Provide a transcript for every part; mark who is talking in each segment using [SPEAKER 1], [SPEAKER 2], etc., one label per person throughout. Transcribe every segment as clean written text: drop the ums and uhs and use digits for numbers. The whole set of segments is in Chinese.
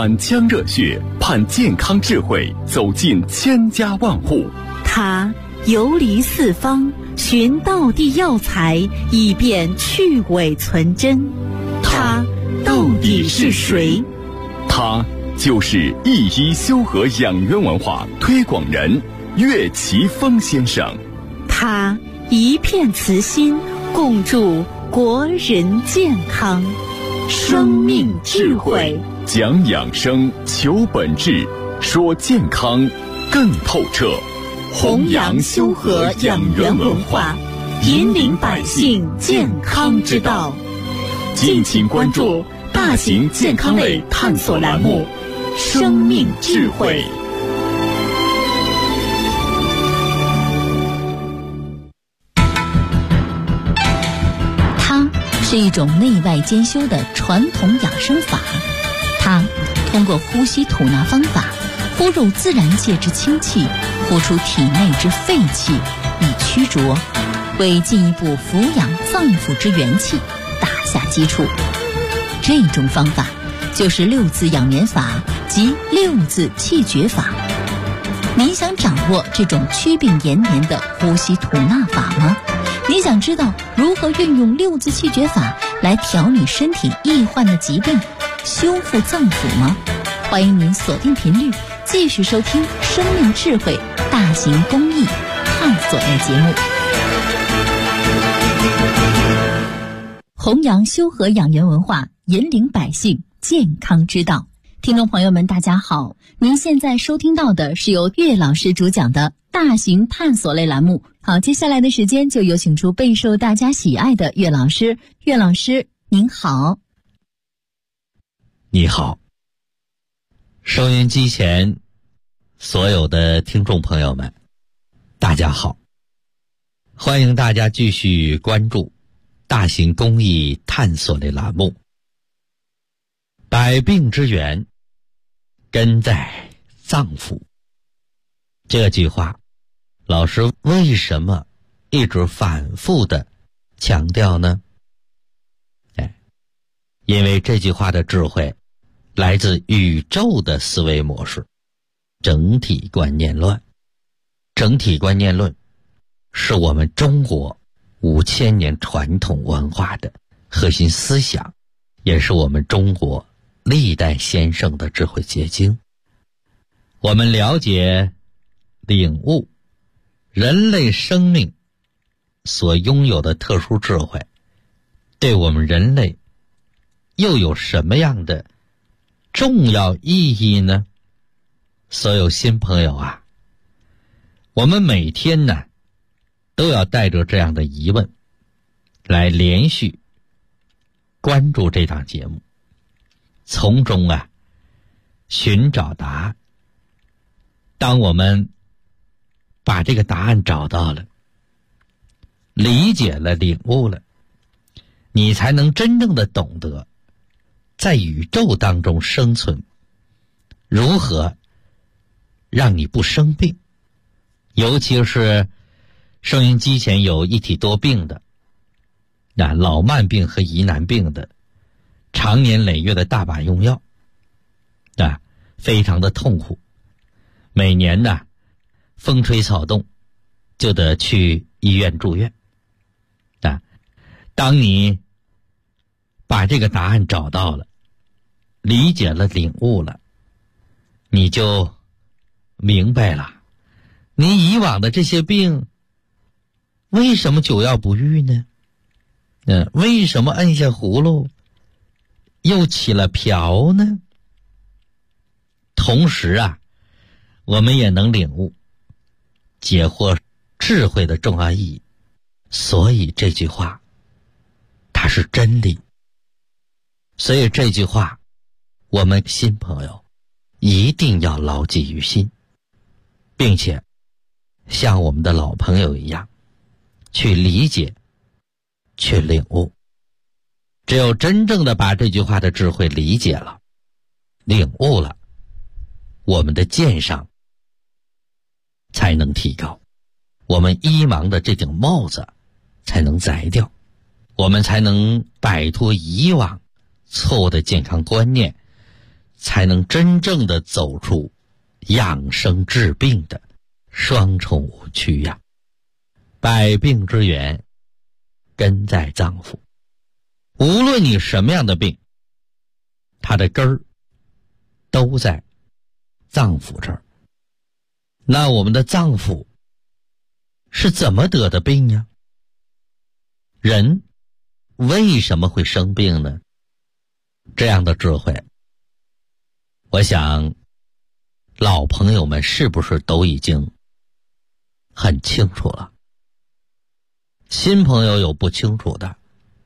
[SPEAKER 1] 满腔热血，盼健康智慧走进千家万户。
[SPEAKER 2] 他游离四方，寻道地药材，以便去伪存真。他到底是谁？
[SPEAKER 1] 他就是一一修和养元文化推广人岳奇峰先生。
[SPEAKER 2] 他一片慈心，共筑国人健康。生命智慧，
[SPEAKER 1] 讲养生，求本质，说健康更透彻。
[SPEAKER 2] 弘扬修和养元文化，引领百姓健康之道。敬请关注大型健康类探索栏目《生命智慧》。
[SPEAKER 3] 它是一种内外兼修的传统养生法，它通过呼吸吐纳方法，呼入自然界之清气，呼出体内之废气，以驱浊，为进一步抚养脏腑之元气打下基础。这种方法就是六字养元法及六字气绝法。你想掌握这种祛病延年的呼吸吐纳法吗？你想知道如何运用六字气绝法来调理身体易患的疾病，修复脏腑吗？欢迎您锁定频率，继续收听生命智慧大型公益探索类节目，弘扬修和养元文化，引领百姓健康之道。听众朋友们大家好，您现在收听到的是由岳老师主讲的大型探索类栏目。好，接下来的时间就有请出备受大家喜爱的岳老师。岳老师您好。
[SPEAKER 4] 你好，收音机前所有的听众朋友们大家好，欢迎大家继续关注大型公益探索类栏目。百病之源根在脏腑，这句话老师为什么一直反复的强调呢？因为这句话的智慧来自宇宙的思维模式，整体观念论。整体观念论是我们中国5000年传统文化的核心思想，也是我们中国历代先生的智慧结晶。我们了解、领悟人类生命所拥有的特殊智慧，对我们人类又有什么样的重要意义呢？所有新朋友啊，我们每天呢都要带着这样的疑问来连续关注这档节目，从中寻找答案。当我们把这个答案找到了，理解了，领悟了，你才能真正的懂得在宇宙当中生存，如何让你不生病。尤其是收音机前有一体多病的，老慢病和疑难病的，常年累月的大把用药，非常的痛苦。每年风吹草动就得去医院住院。当你把这个答案找到了，理解了，领悟了，你就明白了，你以往的这些病为什么久药不愈呢？为什么按下葫芦又起了瓢呢？同时我们也能领悟解惑智慧的重要意义。所以这句话它是真理，所以这句话我们新朋友一定要牢记于心，并且像我们的老朋友一样去理解，去领悟。只有真正的把这句话的智慧理解了，领悟了，我们的鉴赏才能提高，我们医盲的这顶帽子才能摘掉，我们才能摆脱以往错误的健康观念， 才能真正的走出养生治病的双重误区呀。百病之源根在脏腑，无论你什么样的病，它的根儿都在脏腑这儿。那我们的脏腑是怎么得的病呀？人为什么会生病呢？这样的智慧，我想老朋友们是不是都已经很清楚了？新朋友有不清楚的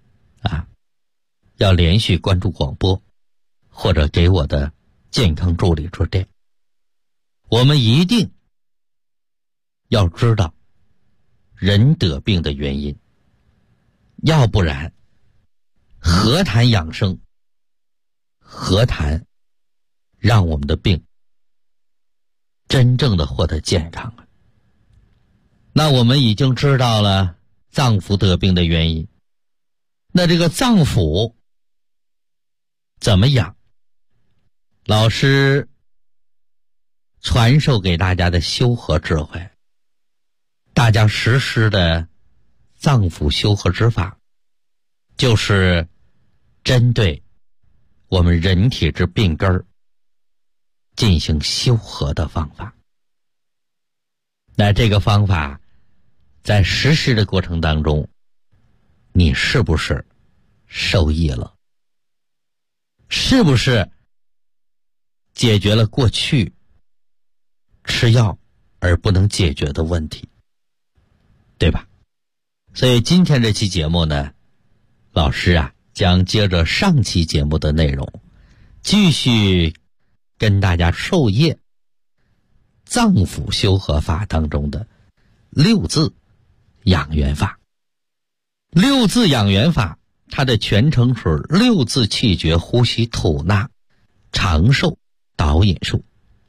[SPEAKER 4] 要连续关注广播，或者给我的健康助理致电。我们一定要知道人得病的原因，要不然何谈养生，何谈让我们的病真正的获得健康啊？那我们已经知道了脏腑得病的原因，那这个脏腑怎么养？老师传授给大家的修和智慧，大家实施的脏腑修和之法，就是针对我们人体之病根儿进行修和的方法。那这个方法在实施的过程当中，你是不是受益了？是不是解决了过去吃药而不能解决的问题？对吧？所以今天这期节目呢，老师将接着上期节目的内容，继续跟大家授业脏腑修和法当中的六字养元法。六字养元法，它的全称是六字气绝呼吸吐纳长寿导引术。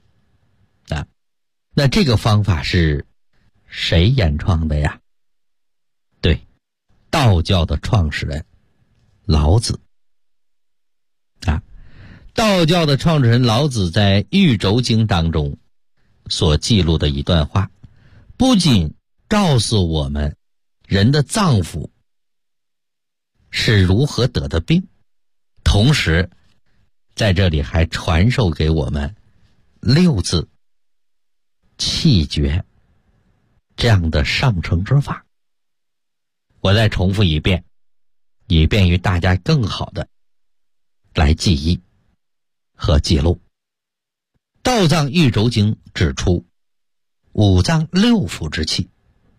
[SPEAKER 4] 那这个方法是谁研创的呀？对，道教的创始人老子。道教的创始人老子在《玉轴经》当中所记录的一段话，不仅告诉我们人的脏腑是如何得的病，同时在这里还传授给我们六字气绝这样的上乘之法。我再重复一遍，以便于大家更好的来记忆和记录。道藏玉轴经指出，五脏六腑之气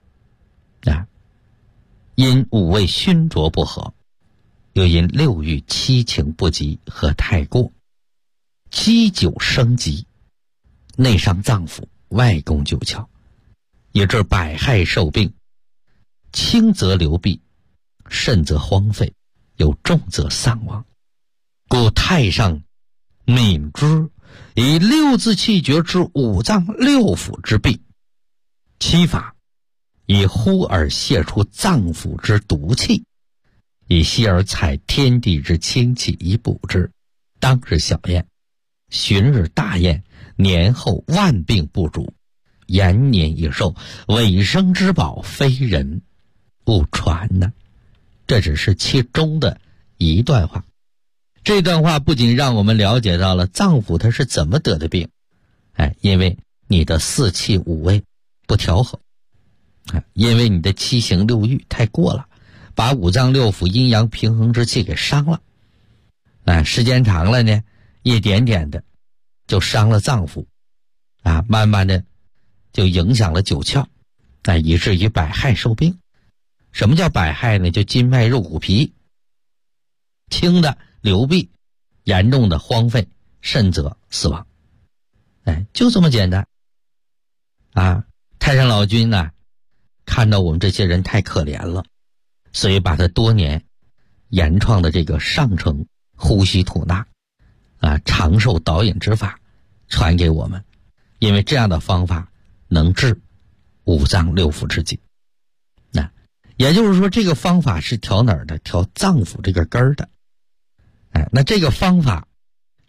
[SPEAKER 4] 因五味熏浊不和，又因六欲七情不及和太过，积久生疾，内伤脏腑，外攻九窍，以致百害受病，轻则流弊，甚则荒废，有重则丧亡。故太上敏之，以六字气绝之五脏六腑之病，七法以呼而泄出脏腑之毒气，以息而采天地之清气以补之。当日小宴，旬日大宴，年后万病不主，延年益寿，尾生之宝，非人勿传呢。这只是其中的一段话。这段话不仅让我们了解到了脏腑它是怎么得的病，因为你的四气五味不调和，因为你的七情六欲太过了，把五脏六腑阴阳平衡之气给伤了。时间长了呢，一点点的就伤了脏腑，慢慢的就影响了九窍，以至于百害受病。什么叫百害呢？就筋脉肉骨皮，轻的流弊，严重的荒废，甚则死亡。就这么简单。太上老君看到我们这些人太可怜了，所以把他多年研创的这个上乘呼吸吐纳长寿导引之法传给我们，因为这样的方法能治五脏六腑之疾。也就是说，这个方法是调哪儿的？调脏腑这个根儿的。那这个方法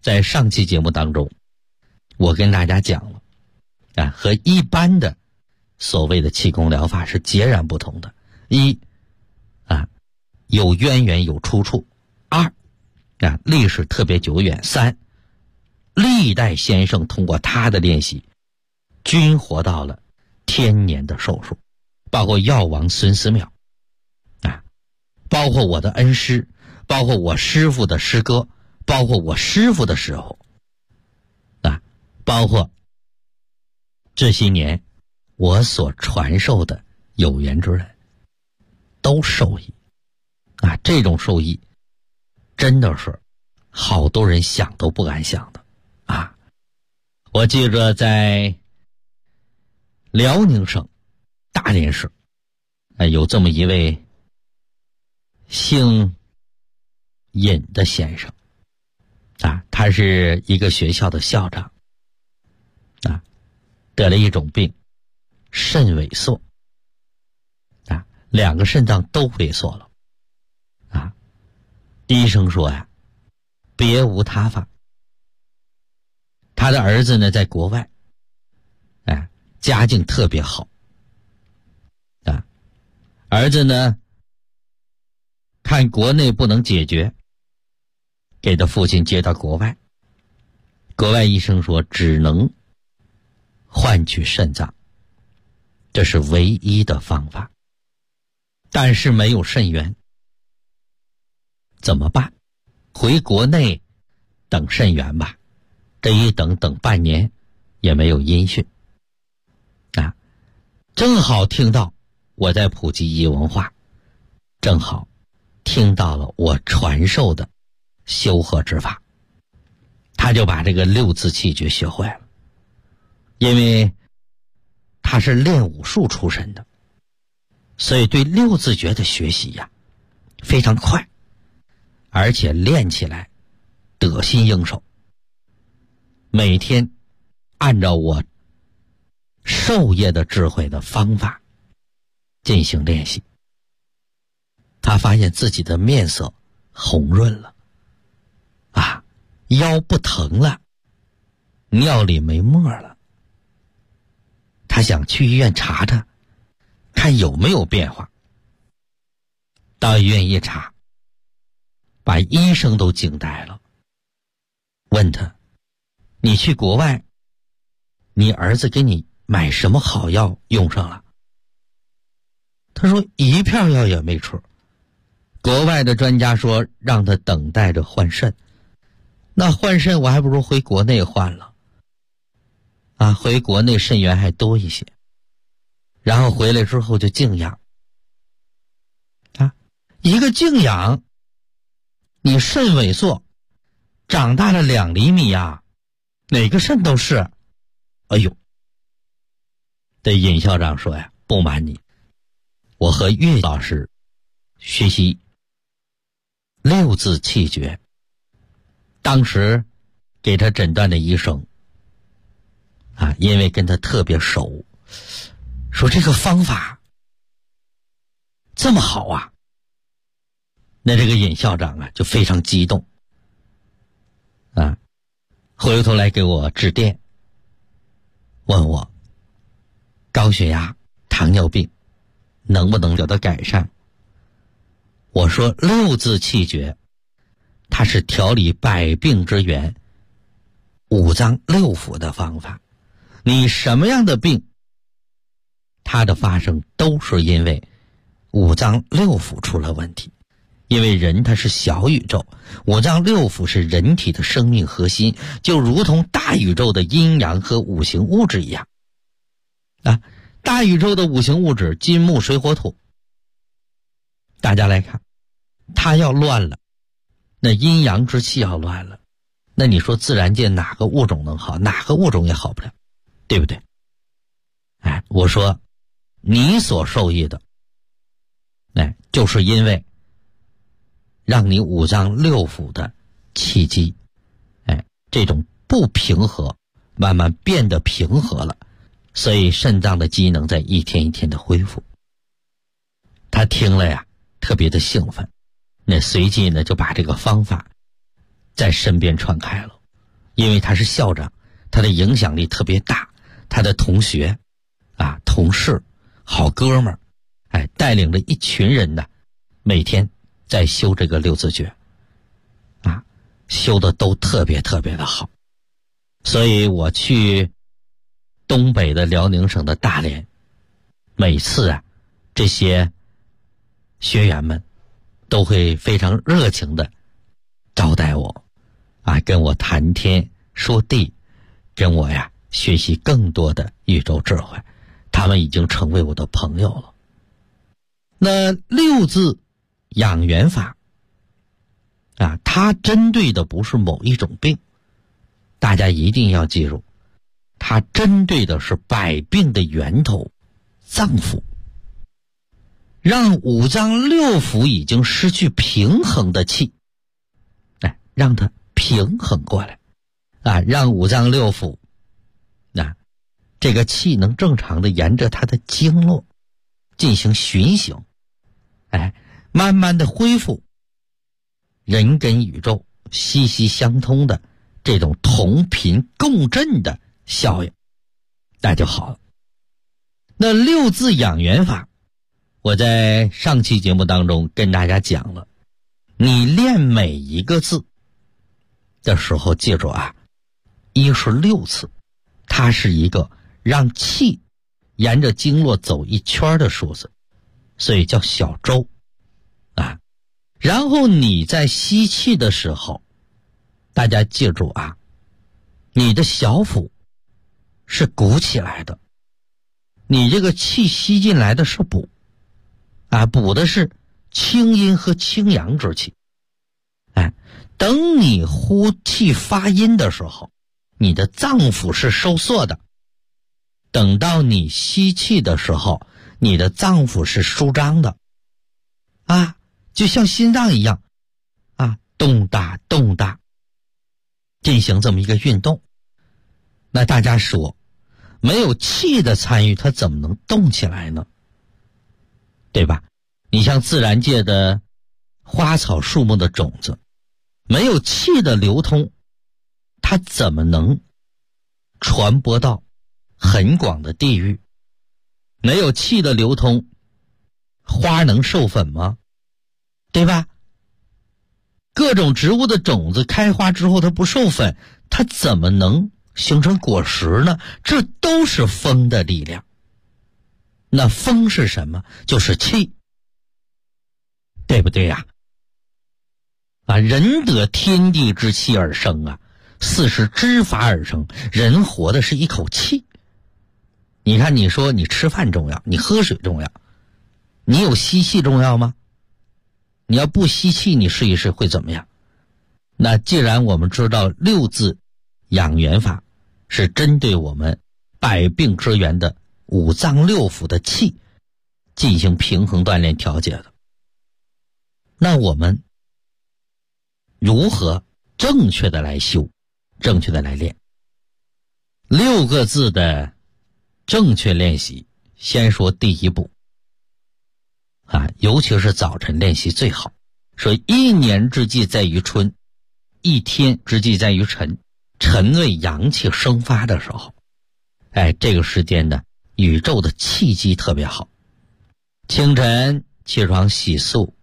[SPEAKER 4] 在上期节目当中，我跟大家讲了和一般的所谓的气功疗法是截然不同的。一有渊源有出处，二历史特别久远，三历代先生通过他的练习均活到了天年的寿数，包括药王孙思邈包括我的恩师，包括我师父的师哥，包括我师父的师傅包括这些年我所传授的有缘之人都受益这种受益真的是好多人想都不敢想的我记着在辽宁省大连市有这么一位姓尹的先生他是一个学校的校长得了一种病，肾萎缩2个肾脏都萎缩了医生说别无他法。他的儿子呢在国外家境特别好儿子呢看国内不能解决，给他父亲接到国外，国外医生说只能换取肾脏，这是唯一的方法，但是没有肾源怎么办？回国内等肾源吧，这一等半年也没有音讯正好听到我在普及医文化，正好听到了我传授的修和之法，他就把这个六字气诀学会了。因为他是练武术出身的，所以对六字诀的学习非常快，而且练起来得心应手，每天按照我授业的智慧的方法进行练习，他发现自己的面色红润了腰不疼了，尿里没沫了，他想去医院查查看有没有变化。到医院一查，把医生都惊呆了，问他你去国外你儿子给你买什么好药用上了？他说一片药也没吃，国外的专家说让他等待着换肾，那换肾我还不如回国内换了回国内肾源还多一些，然后回来之后就静养一个静养，你肾萎缩长大了2厘米哪个肾都是。哎呦，这尹校长说不瞒你，我和岳老师学习六字气诀，当时给他诊断的医生因为跟他特别熟，说这个方法这么好那这个尹校长就非常激动回头来给我致电，问我高血压糖尿病能不能得到改善。我说六字气诀它是调理百病之源，五脏六腑的方法，你什么样的病它的发生都是因为五脏六腑出了问题。因为人它是小宇宙，五脏六腑是人体的生命核心，就如同大宇宙的阴阳和五行物质一样大宇宙的五行物质金木水火土，大家来看它要乱了，那阴阳之气要乱了，那你说自然界哪个物种能好？哪个物种也好不了，对不对？我说你所受益的就是因为让你五脏六腑的气机这种不平和慢慢变得平和了，所以肾脏的机能在一天一天的恢复。他听了特别的兴奋，那随即呢就把这个方法在身边传开了。 因为他是校长，他的影响力特别大，他的同学同事好哥们儿带领着一群人呢，每天在修这个六字诀修的都特别特别的好。所以我去东北的辽宁省的大连，每次这些学员们都会非常热情的招待我跟我谈天说地，跟我学习更多的宇宙智慧，他们已经成为我的朋友了。那六字养元法它针对的不是某一种病，大家一定要记住，它针对的是百病的源头脏腑，让五脏六腑已经失去平衡的气让它平衡过来让五脏六腑这个气能正常的沿着它的经络进行循行慢慢的恢复人跟宇宙息息相通的这种同频共振的效应，那就好了。那六字养元法，我在上期节目当中跟大家讲了，你练每一个字的时候记住一是6次，它是一个让气沿着经络走一圈的数字，所以叫小周然后你在吸气的时候，大家记住你的小腹是鼓起来的，你这个气吸进来的是补补的是清阴和清阳之气等你呼气发音的时候，你的脏腑是收缩的，等到你吸气的时候，你的脏腑是舒张的就像心脏一样动大动大，进行这么一个运动。那大家说，没有气的参与，它怎么能动起来呢？对吧？你像自然界的花草树木的种子，没有气的流通，它怎么能传播到很广的地域？没有气的流通，花能授粉吗？对吧？各种植物的种子开花之后，它不授粉，它怎么能形成果实呢？这都是风的力量。那风是什么？就是气，对不对人得天地之气而生四时之法而生，人活的是一口气。你看，你说你吃饭重要，你喝水重要，你有吸气重要吗？你要不吸气，你试一试会怎么样？那既然我们知道六字养元法是针对我们百病之源的五脏六腑的气进行平衡锻炼调节的，那我们如何正确的来修，正确的来练6个字的正确练习？先说第一步尤其是早晨练习最好。说1年之计在于春，1天之计在于晨，晨为阳气生发的时候这个时间呢，宇宙的气机特别好。清晨起床洗漱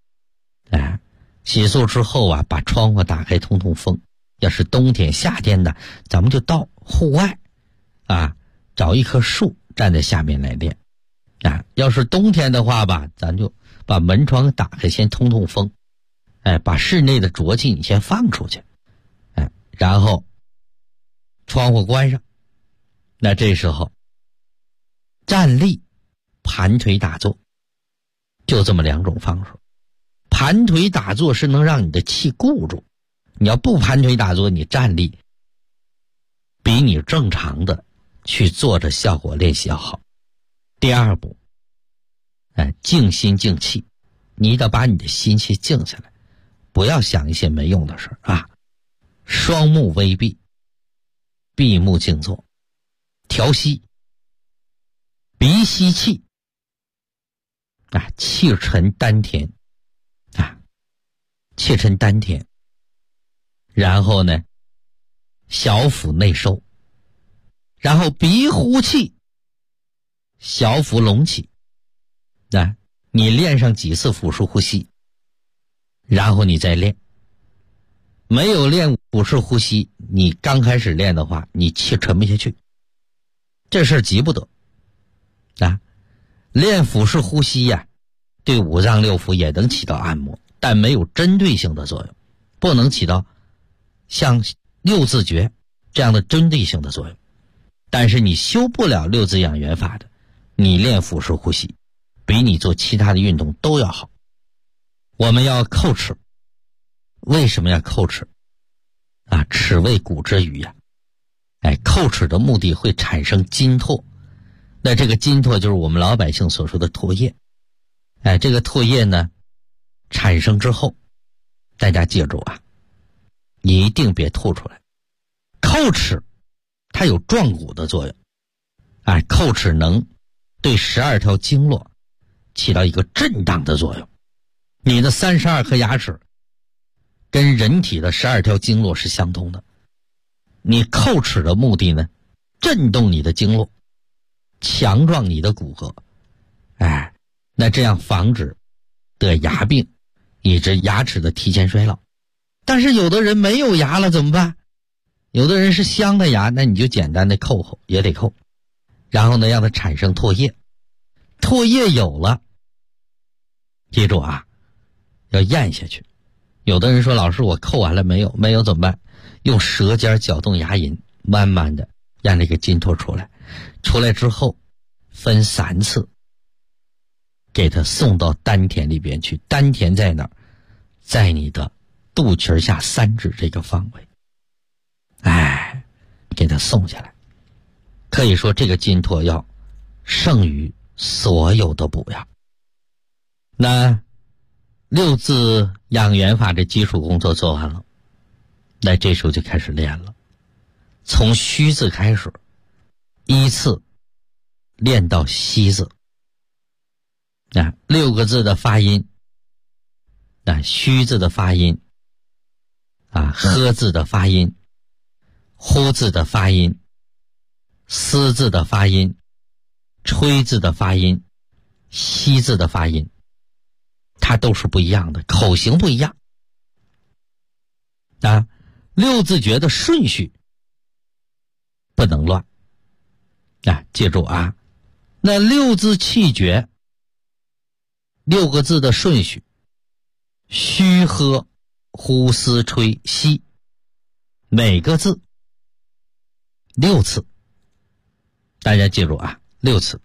[SPEAKER 4] 洗漱之后把窗户打开通通风。要是冬天夏天的，咱们就到户外找一棵树站在下面来练要是冬天的话咱就把门窗打开，先通通风把室内的浊气你先放出去然后窗户关上。那这时候站立盘腿打坐，就这么2种方式。盘腿打坐是能让你的气固住，你要不盘腿打坐，你站立比你正常的去坐着效果练习要好。第2步静心静气，你得把你的心气静下来，不要想一些没用的事双目微闭，闭目静坐，调息，鼻吸气气沉丹田气沉丹田，然后呢小腹内收，然后鼻呼气，小腹隆起。你练上几次腹式呼吸，然后你再练。没有练腹式呼吸，你刚开始练的话，你气沉不下去，这事儿急不得。练腹式呼吸呀，对五脏六腑也能起到按摩，但没有针对性的作用，不能起到像六字诀这样的针对性的作用。但是你修不了六字养元法的，你练腹式呼吸比你做其他的运动都要好。我们要叩齿，为什么要叩齿？齿为骨之余呀。叩齿的目的会产生津唾，那这个津唾就是我们老百姓所说的唾液。这个唾液呢产生之后，大家记住你一定别吐出来。叩齿它有壮骨的作用，叩齿能对12条经络起到一个震荡的作用。你的32颗牙齿跟人体的12条经络是相通的，你叩齿的目的呢，震动你的经络，强壮你的骨骼，那这样防止得牙病，以致牙齿的提前衰老。但是有的人没有牙了怎么办？有的人是镶的牙，那你就简单的叩也得叩，然后呢让它产生唾液。唾液有了，记住要咽下去。有的人说老师我叩完了没有？没有怎么办？用舌尖搅动牙龈，慢慢的让这个津唾出来。出来之后分3次给它送到丹田里边去。丹田在哪儿？在你的肚脐下3指这个方位，给它送下来。可以说这个津唾要胜于所有的补药。那六字养元法的基础工作做完了，那这时候就开始练了。从虚字开始，依次练到西字。6个字的发音，虚字的发音，呵字的发音，呼字的发音，思字的发音，吹字的发音，西字的发音，它都是不一样的，口型不一样。六字诀的顺序不能乱。记住那六字气诀6个字的顺序，虚喝呼思吹吸，每个字6次。大家记住6次。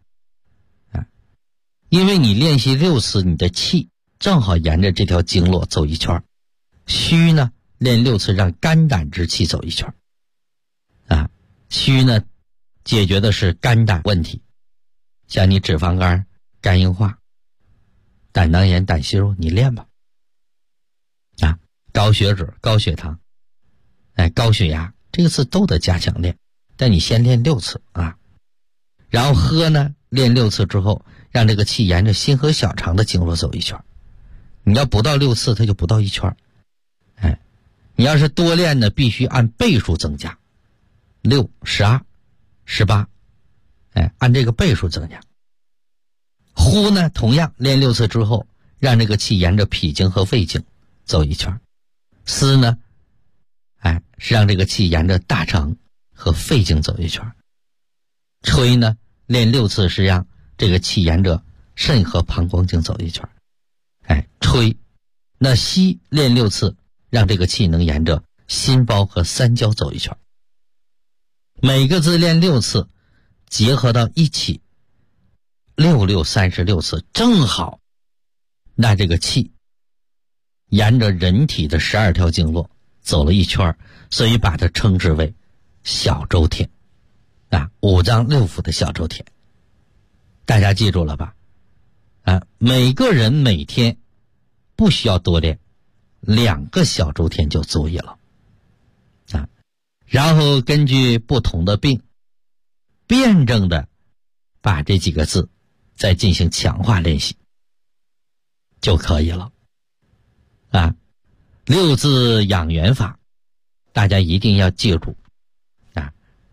[SPEAKER 4] 因为你练习6次，你的气正好沿着这条经络走一圈。虚呢练6次，让肝胆之气走一圈。虚呢解决的是肝胆问题，像你脂肪肝、肝硬化、胆囊炎、胆息肉，你练吧。高血脂、高血糖、高血压，这个次都得加强练，但你先练6次然后喝呢练6次之后，让这个气沿着心和小肠的经络走一圈。你要不到6次，它就不到1圈。你要是多练呢，必须按倍数增加，6、12、18，按这个倍数增加。呼呢同样练6次之后，让这个气沿着脾经和胃经走一圈。思呢是让这个气沿着大肠和肺经走一圈。吹呢练6次是让这个气沿着肾和膀胱经走一圈。吹。那吸练6次，让这个气能沿着心包和三焦走一圈。每个字练6次，结合到一起，6、6、36次，正好那这个气沿着人体的12条经络走了一圈，所以把它称之为小周天五脏六腑的小周天。大家记住了吧？每个人每天不需要多练2个小周天就足矣了然后根据不同的病，辩证的把这几个字再进行强化练习就可以了6字养元法，大家一定要记住，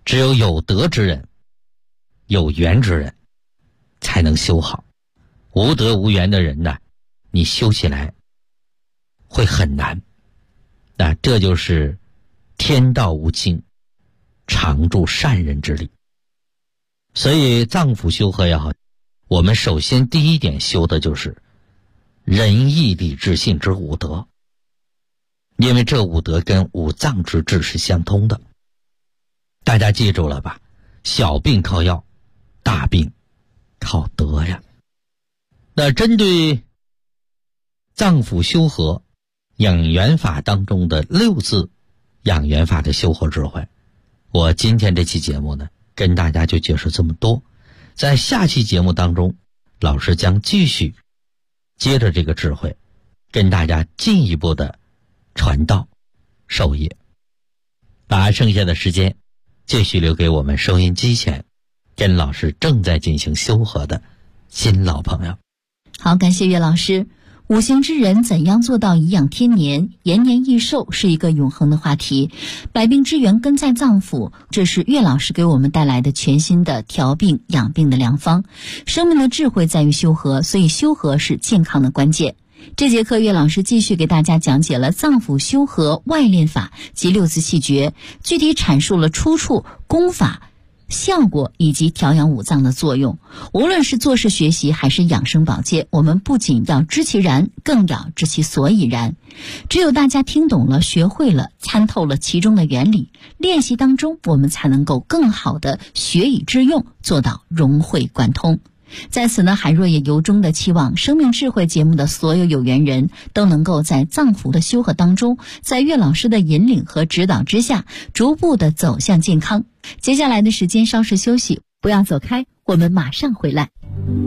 [SPEAKER 4] 只有有德之人、有缘之人才能修好。无德无缘的人呢，你修起来会很难。这就是天道无亲，常助善人之力。所以脏腑修和也好，我们首先第一点修的就是仁义礼智信之五德，因为这五德跟五脏之治是相通的。大家记住了吧？小病靠药，大病靠德呀。那针对脏腑修和养元法当中的6字养元法的修和智慧，我今天这期节目呢，跟大家就解释这么多。在下期节目当中，老师将继续接着这个智慧，跟大家进一步的传道授业，把剩下的时间继续留给我们收音机前跟老师正在进行修和的新老朋友。
[SPEAKER 3] 好，感谢岳老师。五行之人怎样做到颐养天年、延年益寿，是一个永恒的话题。百病之源根在脏腑，这是岳老师给我们带来的全新的调病养病的良方。生命的智慧在于修和，所以修和是健康的关键。这节课岳老师继续给大家讲解了脏腑修和外练法及6字气诀，具体阐述了出处、功法、效果以及调养五脏的作用。无论是做事学习还是养生保健，我们不仅要知其然，更要知其所以然。只有大家听懂了、学会了、参透了其中的原理，练习当中我们才能够更好的学以致用，做到融会贯通。在此呢，海若也由衷的期望生命智慧节目的所有有缘人都能够在脏腑的修和当中，在岳老师的引领和指导之下，逐步的走向健康。接下来的时间稍事休息，不要走开，我们马上回来。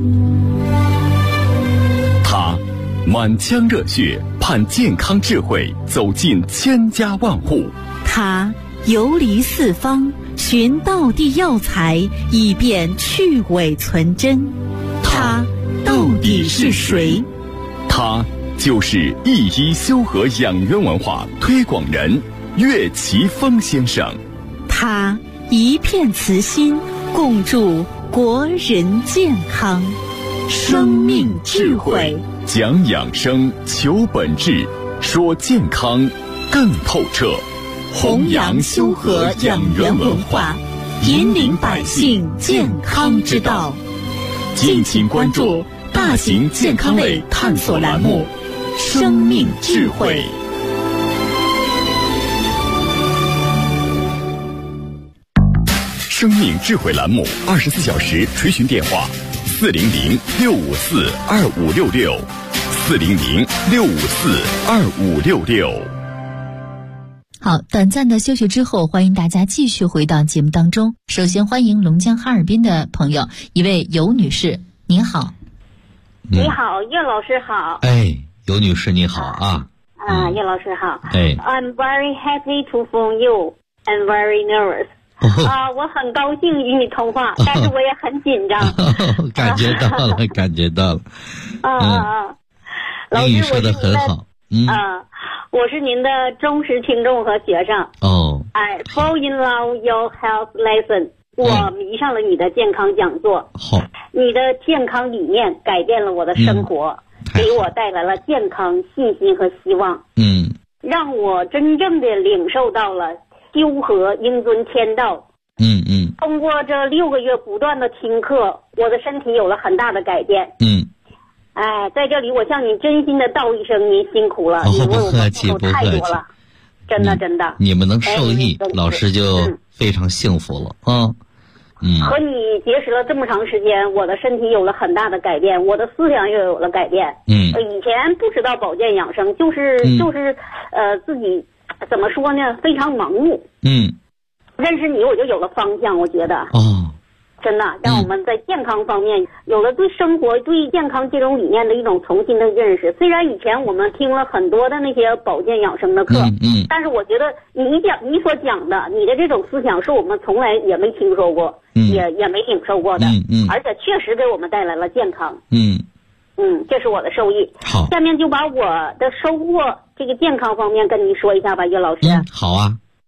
[SPEAKER 1] 他满腔热血，盼健康智慧走进千家万户。
[SPEAKER 2] 他游离四方，寻道地药材，以便去伪存真。他到底是谁？
[SPEAKER 1] 他就是一医修和养元文化推广人岳奇峰先生。
[SPEAKER 2] 他一片慈心，共筑国人健康。生命智慧，
[SPEAKER 1] 讲养生，求本质，说健康更透彻。
[SPEAKER 2] 弘扬修和养元文化，引领百姓健康之道。
[SPEAKER 1] 敬请关注大型健康类探索栏目《生命智慧》。生命智慧栏目24小时垂询电话：400-654-2566 400-654-2566。
[SPEAKER 3] 好，短暂的休息之后，欢迎大家继续回到节目当中。首先欢迎龙江哈尔滨的朋友，一位尤女士，您好。
[SPEAKER 5] 你好，岳老师好。
[SPEAKER 4] 尤女士你好啊。
[SPEAKER 5] 岳老师好。
[SPEAKER 4] I'm
[SPEAKER 5] very happy to phone you and very nervous。我很高兴与你通话，但是我也很紧张。
[SPEAKER 4] 感觉到了，感觉到了。
[SPEAKER 5] 老师，
[SPEAKER 4] 英语说得很好。
[SPEAKER 5] 我是您的忠实听众和学生。I fall in love your health lesson。我迷上了你的健康讲座。
[SPEAKER 4] 好。
[SPEAKER 5] 你的健康理念改变了我的生活，给我带来了健康、信心和希望。让我真正的领受到了修和应遵天道。通过这6个月不断的听课，我的身体有了很大的改变。在这里我向你真心的道一声，您辛苦了，你为我们付出太多了，真的。
[SPEAKER 4] 你们能受益，老师就非常幸福了啊。
[SPEAKER 5] 和你结识了这么长时间，我的身体有了很大的改变，我的思想又有了改变。以前不知道保健养生，就是自己怎么说呢，非常盲目。认识你我就有了方向，我觉得。真的让我们在健康方面有了对生活、对健康这种理念的一种重新的认识。虽然以前我们听了很多的那些保健养生的课，但是我觉得你所讲的，你的这种思想是我们从来也没听说过，也没领受过的，而且确实给我们带来了健康。这是我的受益。
[SPEAKER 4] 好，
[SPEAKER 5] 下面就把我的收获这个健康方面跟你说一下吧，岳老师。
[SPEAKER 4] 好啊。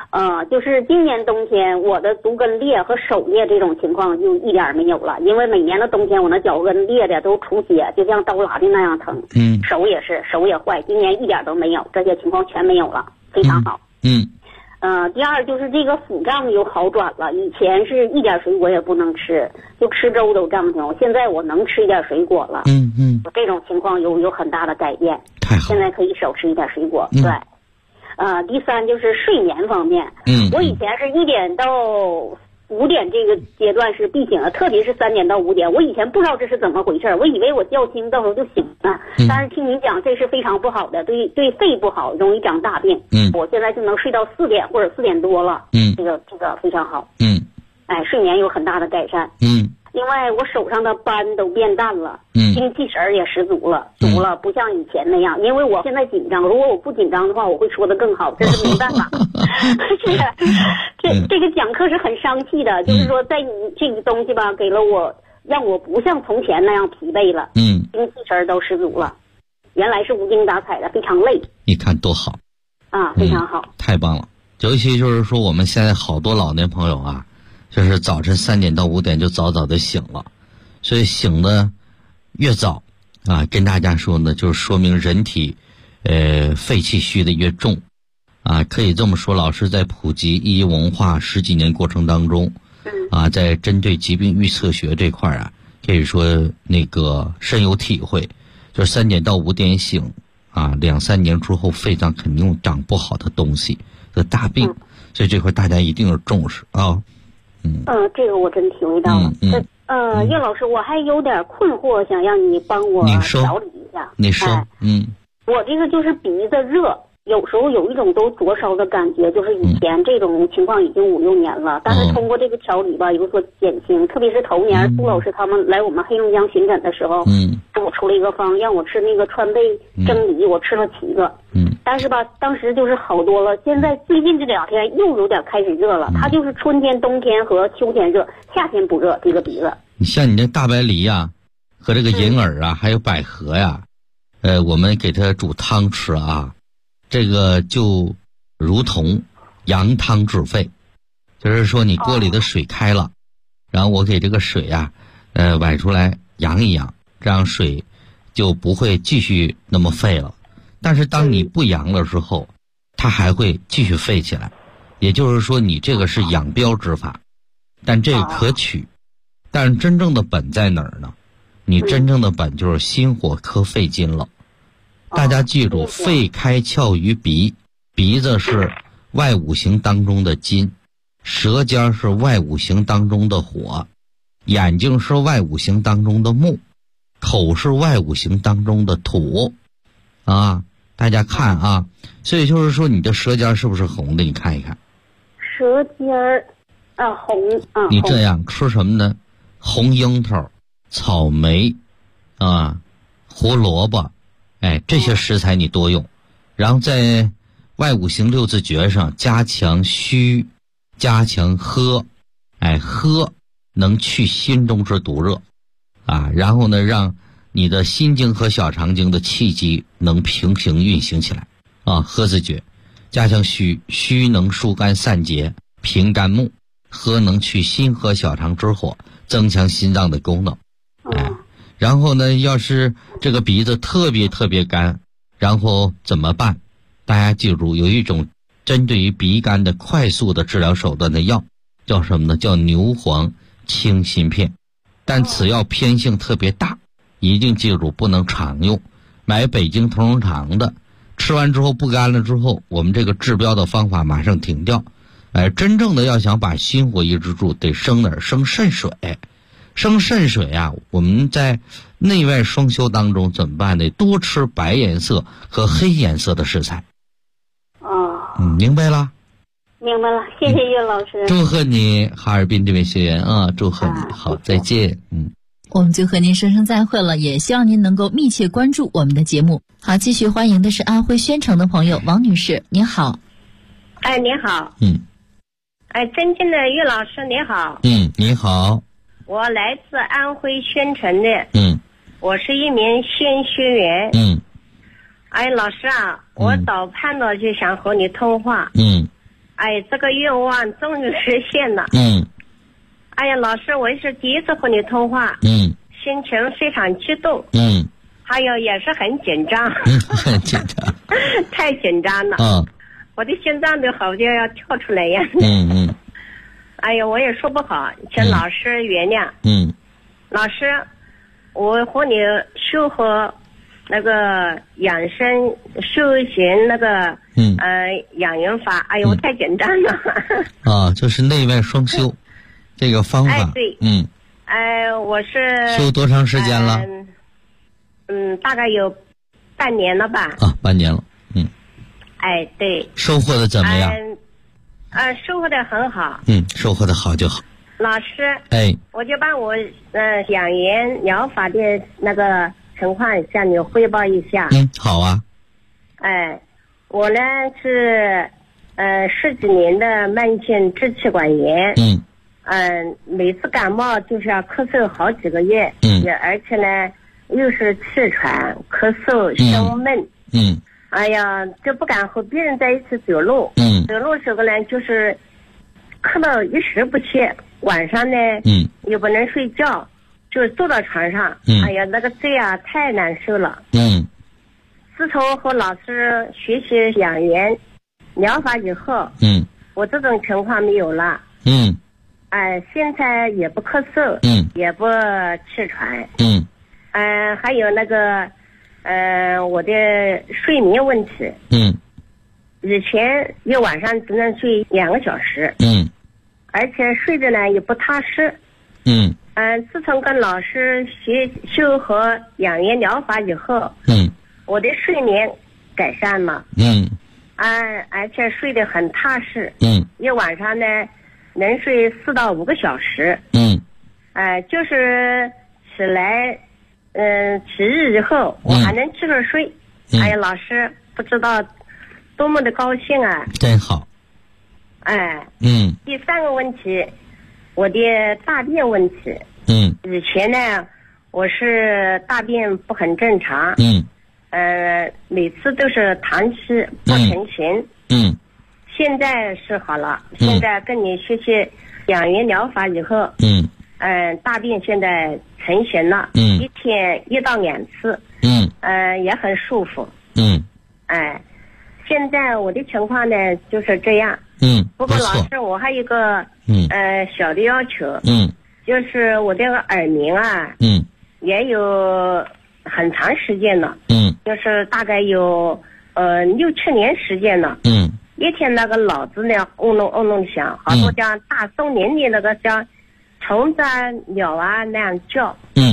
[SPEAKER 5] 就是今年冬天我的足跟裂和手裂这种情况就一点没有了，因为每年的冬天我那脚跟裂的都出血，就像刀剌的那样疼。手也是，手也坏，今年一点都没有，这些情况全没有了，非常好。第二就是这个腹胀又好转了，以前是一点水果也不能吃，就吃粥都胀疼，现在我能吃一点水果了。这种情况有很大的改变，
[SPEAKER 4] 太好，
[SPEAKER 5] 现在可以少吃一点水果。对。第三就是睡眠方面，我以前是1点到5点这个阶段是必醒的，特别是3点到5点，我以前不知道这是怎么回事，我以为我觉轻到时候就醒了，但是听您讲这是非常不好的，对肺不好，容易长大病。我现在就能睡到4点或者4点多了，这个非常好。睡眠有很大的改善。另外我手上的斑都变淡了，精气神也十足了，不像以前那样。因为我现在紧张，如果我不紧张的话，我会说得更好，这是没办法。这个讲课是很伤气的，就是说在你这个东西吧，给了我，让我不像从前那样疲惫了，精气神都十足了。原来是无精打采的，非常累。
[SPEAKER 4] 你看多好
[SPEAKER 5] 啊，非常好，
[SPEAKER 4] 太棒了。尤其就是说我们现在好多老年朋友啊，就是早晨3点到5点就早早的醒了，所以醒的越早啊，跟大家说呢，就是说明人体肺气虚的越重啊。可以这么说，老师在普及医文化10几年过程当中啊，在针对疾病预测学这块啊，可以说那个深有体会。就是3点到5点醒啊，2、3年之后肺脏肯定长不好的东西的大病，所以这块大家一定要重视啊。
[SPEAKER 5] 这个我真体会到了。叶老师，我还有点困惑，想让你帮我调理一下。
[SPEAKER 4] 你说，
[SPEAKER 5] 我这个就是鼻子热，有时候有一种都灼烧的感觉，就是以前这种情况已经5、6年了，但是通过这个调理吧，有所减轻。特别是头年杜老师他们来我们黑龙江巡诊的时候，给我出了一个方，让我吃那个川贝蒸梨，我吃了7个。但是吧，当时就是好多了。现在最近这2天又有点开始热了，它就是春天、冬天和秋天热，夏天不热。这个鼻子，
[SPEAKER 4] 你像你这大白梨呀，和这个银耳啊，还有百合呀，我们给它煮汤吃啊，这个就如同羊汤治肺，就是说你锅里的水开了，然后我给这个水啊，崴出来扬一扬，这样水就不会继续那么沸了。但是当你不扬了之后，它还会继续沸起来，也就是说你这个是养标之法，但这个可取。但是真正的本在哪儿呢？你真正的本就是心火克肺经了。大家记住，肺开窍于鼻，鼻子是外五行当中的金，舌尖是外五行当中的火，眼睛是外五行当中的木，口是外五行当中的土啊。大家看啊，所以就是说你的舌尖是不是红的？你看一看，
[SPEAKER 5] 舌尖红啊。
[SPEAKER 4] 你这样吃什么呢？红樱桃、草莓啊、胡萝卜，这些食材你多用，然后在外五行6字诀上加强虚，加强喝，喝能去心中之毒热啊，然后呢让你的心经和小肠经的气机能平行运行起来啊。喝字诀，加强虚，虚能疏肝散结平肝木，喝能去心和小肠之火，增强心脏的功能。然后呢，要是这个鼻子特别特别干，然后怎么办？大家记住，有一种针对于鼻干的快速的治疗手段的药，叫什么呢？叫牛黄清心片。但此药偏性特别大，一定记住不能常用。买北京同仁堂的，吃完之后不干了之后，我们这个治标的方法马上停掉。真正的要想把心火抑制住，得生哪儿？生肾水。生肾水啊，我们在内外双修当中怎么办呢？多吃白颜色和黑颜色的食材。明白了？
[SPEAKER 5] 明白了，谢谢岳老师。
[SPEAKER 4] 祝贺你，哈尔滨这位学员啊，祝贺你。好，再见。
[SPEAKER 3] 我们就和您说声再会了，也希望您能够密切关注我们的节目。好，继续欢迎的是安徽宣城的朋友王女士，您好。
[SPEAKER 6] 您好。尊敬的岳老师您好。
[SPEAKER 4] 你好。
[SPEAKER 6] 我来自安徽宣城的。我是一名新学员。老师啊，我早盼到就想和你通话。 哎，这个愿望终于实现了。哎呀，老师，我也是第一次和你通话。心情非常激动。还有也是很紧张。
[SPEAKER 4] 很紧张。
[SPEAKER 6] 太紧张了。我的心脏都好像要跳出来一样。哎呀，我也说不好，请老师原谅。老师，我和你修和那个养生修行那个养元法，哎呦，我太紧张了。
[SPEAKER 4] 就是内外双修这个方法。
[SPEAKER 6] 哎，对。我是
[SPEAKER 4] 修多长时间了？
[SPEAKER 6] 大概有半年了吧。
[SPEAKER 4] 半年了。
[SPEAKER 6] 哎，对。
[SPEAKER 4] 收获的怎么样？
[SPEAKER 6] 收获的很好。
[SPEAKER 4] 收获的好就好。
[SPEAKER 6] 老师，我就把我养元疗法的那个情况向你汇报一下。
[SPEAKER 4] 好啊。
[SPEAKER 6] 我呢是10几年的慢性支气管炎。每次感冒就是要咳嗽好几个月。而且呢又是气喘、咳嗽、胸闷。哎呀，就不敢和别人在一起走路。走路时候呢就是咳到一时不去，晚上呢又不能睡觉，就坐到床上。哎呀，那个嘴啊太难受了。自从和老师学习养元疗法以后，我这种情况没有了。现在也不咳嗽，也不气喘。还有那个我的睡眠问题。以前一晚上只能睡2个小时。而且睡着呢也不踏实。自从跟老师修和养元疗法以后，我的睡眠改善了。而且睡得很踏实。一晚上呢能睡4到5个小时。就是起来起日以后我还能继续睡。哎呀，老师不知道多么的高兴啊。
[SPEAKER 4] 真好。
[SPEAKER 6] 第3个问题，我的大便问题。以前呢我是大便不很正常。每次都是溏稀不成形。现在是好了。现在跟你学习养元疗法以后，大便现在成型了。一天1到2次。也很舒服。现在我的情况呢就是这样。不过老师，我还有一个小的要求。就是我这个耳鸣啊，也有很长时间了。就是大概有6、7年时间了。一天那个脑子呢嗡隆嗡隆响，好多像大松林里那个像虫子啊、鸟啊那样叫。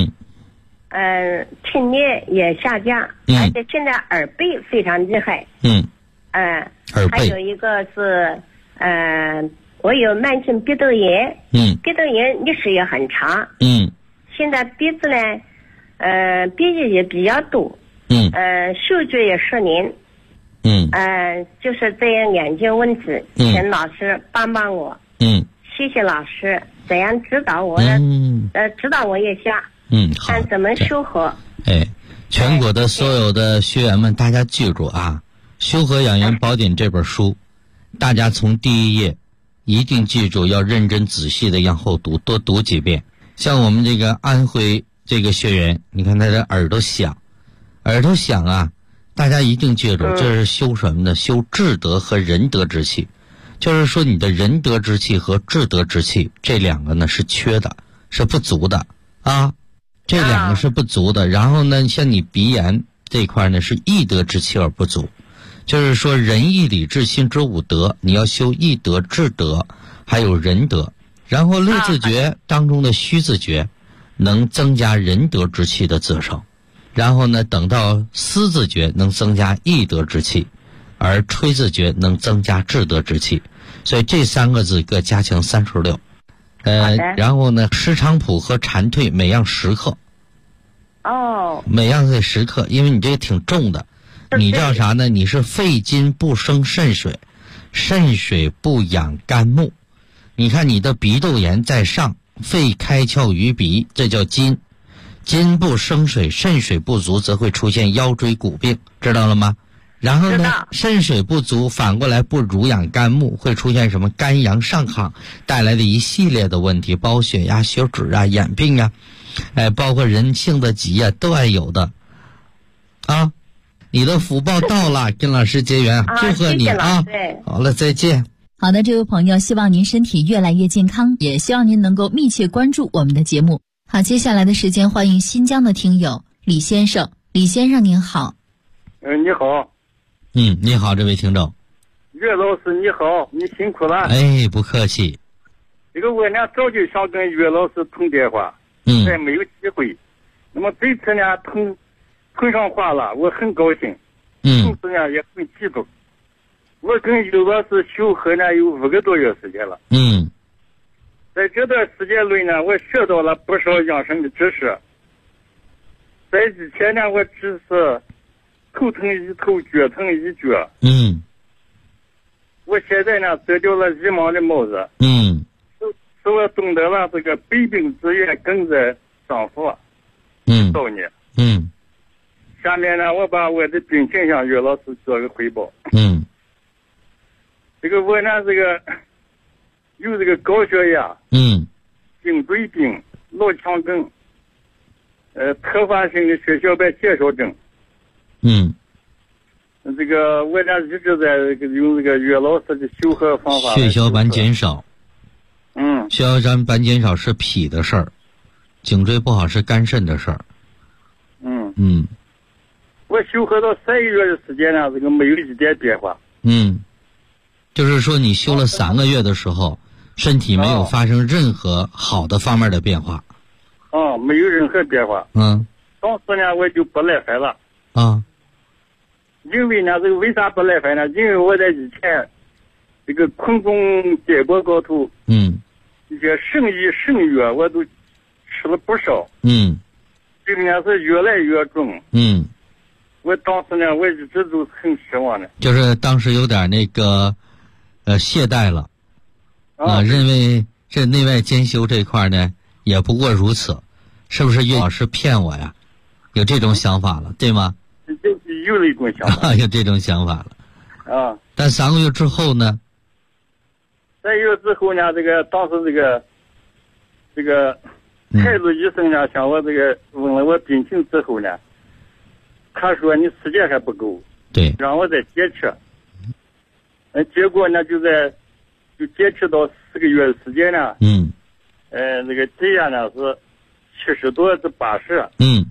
[SPEAKER 6] 听力也下降。而且现在耳背非常厉害。还有一个是我有慢性鼻窦炎。鼻窦炎历史也很长。现在鼻子呢鼻液也比较多。嗅觉也失灵。就是这样2件问题，请老师帮帮我。谢谢老师，怎样指导我呢？指导我一下。好。看怎么修和。
[SPEAKER 4] 全国的所有的学员们，大家记住啊，《修和养元宝典》这本书，大家从第1页一定记住，要认真仔细的往后读，多读几遍。像我们这个安徽这个学员，你看他的耳朵响啊，大家一定记住，这是修什么呢？修智德和仁德之气。就是说你的仁德之气和智德之气这2个呢是缺的，是不足的啊。这2个是不足的。然后呢，像你鼻炎这一块呢是义德之气而不足。就是说仁义礼智信之5德，你要修义德、智德还有仁德。然后类字诀当中的虚字诀能增加仁德之气的滋生。然后呢，等到思字诀能增加义德之气，而吹字诀能增加智德之气。所以这3个字各加强36。然后呢，石菖蒲和蝉蜕每样10克。每样是10克，因为你这个挺重的。你叫啥呢？你是肺金不生肾水，肾水不养肝木。你看你的鼻窦炎在上，肺开窍于鼻，这叫金。金不生水，肾水不足，则会出现腰椎骨病，知道了吗？ 然后呢，肾水不足，反过来不濡养肝木，会出现什么肝阳上亢带来的一系列的问题，包括血压、血脂啊、眼病啊，包括人性的疾啊，都爱有的。啊，你的福报到了，跟老师结缘，祝贺你啊！好了，再见。
[SPEAKER 3] 好的，这位朋友，希望您身体越来越健康，也希望您能够密切关注我们的节目。好，接下来的时间，欢迎新疆的听友李先生。李先生您好。
[SPEAKER 7] 你好。
[SPEAKER 4] 你好，这位听众。
[SPEAKER 7] 岳老师你好，你辛苦了。
[SPEAKER 4] 哎，不客气。
[SPEAKER 7] 这个我呢早就想跟岳老师通电话，但没有机会。那么这次呢通上话了，我很高兴。同时呢也很激动。我跟岳老师修和呢有5个多月时间了。在这段时间内呢，我学到了不少养生的知识。在以前呢，我只是头疼一头，脚疼一脚。我现在呢得掉了1毛的帽子。使我懂得了这个百病之源根在丈夫。道理。下面呢，我把我的病情向岳老师做个汇报。这个我呢，这个有这个高血压。颈椎病、脑腔梗。特发性的血小板减少症。这个我呢一直在用这个岳老师的修和方法。
[SPEAKER 4] 血小板减少。血小板减少是脾的事儿，颈椎不好是肝肾的事儿。
[SPEAKER 7] 我修和到3个月的时间呢，这个没有一点变化。
[SPEAKER 4] 就是说你修了3个月的时候，身体没有发生任何好的方面的变化。
[SPEAKER 7] 没有任何变化。当时呢我就不耐烦了。因为呢这个为啥不耐烦呢？因为我在以前这个空中颠簸高头，一些肾益肾药我都吃了不少。这个呢是越来越重。我当时呢我一直都很失望的。
[SPEAKER 4] 就是当时有点那个懈怠了。认为这内外兼修这块呢也不过如此，是不是岳老师骗我呀？有这种想法了，对吗？
[SPEAKER 7] 有一种想法。
[SPEAKER 4] 有这种想法了。但3个月之后呢
[SPEAKER 7] ？3个月之后呢，这个当时这个孩子医生呢向我这个问了我病情之后呢，他说你时间还不够，
[SPEAKER 4] 对，
[SPEAKER 7] 让我再坚持。结果呢就坚持到4个月的时间呢。那个低压呢是70多至80。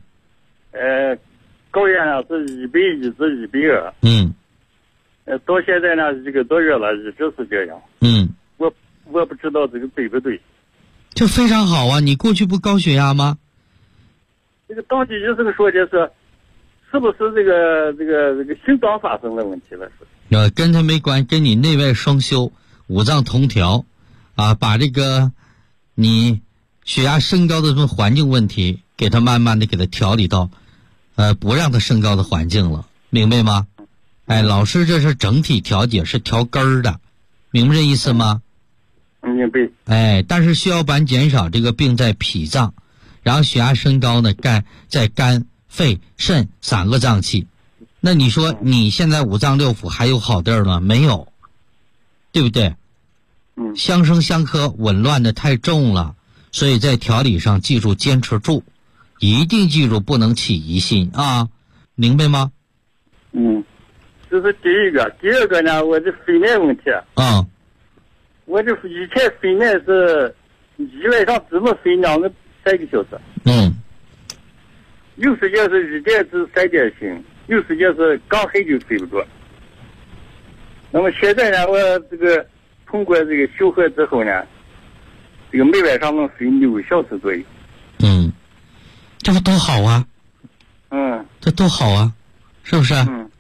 [SPEAKER 7] 高压呢是110至120。到现在呢1个多月了，一直是这样。我不知道这个对不对。
[SPEAKER 4] 这非常好啊！你过去不高血压吗？
[SPEAKER 7] 这个当地医生说的是不是这个心脏发生了问题了？
[SPEAKER 4] 跟他没关，跟你内外双修、五脏同调把这个你血压升高的这种环境问题给它慢慢的给它调理到不让它升高的环境了，明白吗？老师这是整体调节，是调根儿的，明白这意思吗？
[SPEAKER 7] 明白。
[SPEAKER 4] 但是血小板减少这个病在脾脏，然后血压升高呢在肝、肺、肾3个脏器。那你说你现在5脏6腑还有好地儿吗？没有，对不对？相生相克紊乱的太重了，所以在调理上记住坚持住，一定记住不能起疑心啊，明白吗？
[SPEAKER 7] 这是第一个。第二个呢，我的肺脉问题。我这以前肺脉是1晚上只能睡2个3个小时。有时间是1点至3点醒，有时间是刚黑就睡不着。那么现在呢，我这个通过这个修和之后呢，这个每晚上能睡6个小时左右。
[SPEAKER 4] 这个多好啊。这多好啊，是不是？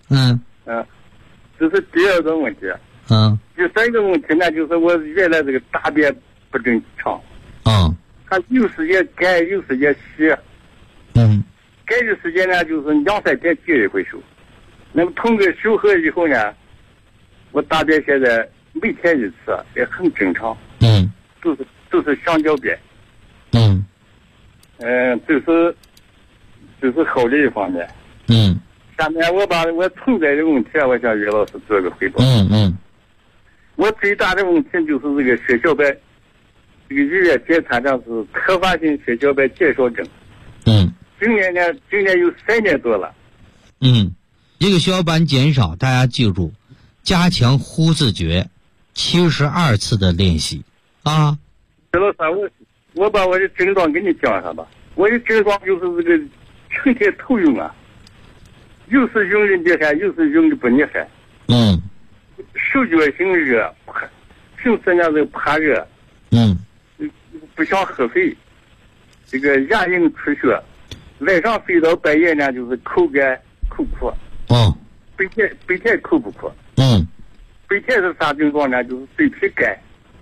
[SPEAKER 7] 这是第2个问题。第3个问题呢，就是我原来这个大便不正常。它有时间干，有时间稀。干的时间呢，就是2、3天接一回手。那么通过修和以后呢，我大便现在每天1次，也很正常。都是香蕉便。这是好的一方面。 下面我把我存在的问题我向岳老师做个汇报。我最大的问题就是这个血小板，这个医院检查上是特发性血小板减少症。今年有3年多了。
[SPEAKER 4] 这个血小板减少，大家记住，加强呼字诀72次的练习啊。
[SPEAKER 7] 岳老师，我把我的症状给你讲上吧。我的症状就是这个成天头晕啊，又是晕的厉害，又是晕的不厉害。手脚心热，平时呢是怕热。不想喝水，这个牙龈出血，晚上睡到半夜呢就是口干口苦。白天口不苦。白天是啥症状呢？就是嘴皮干，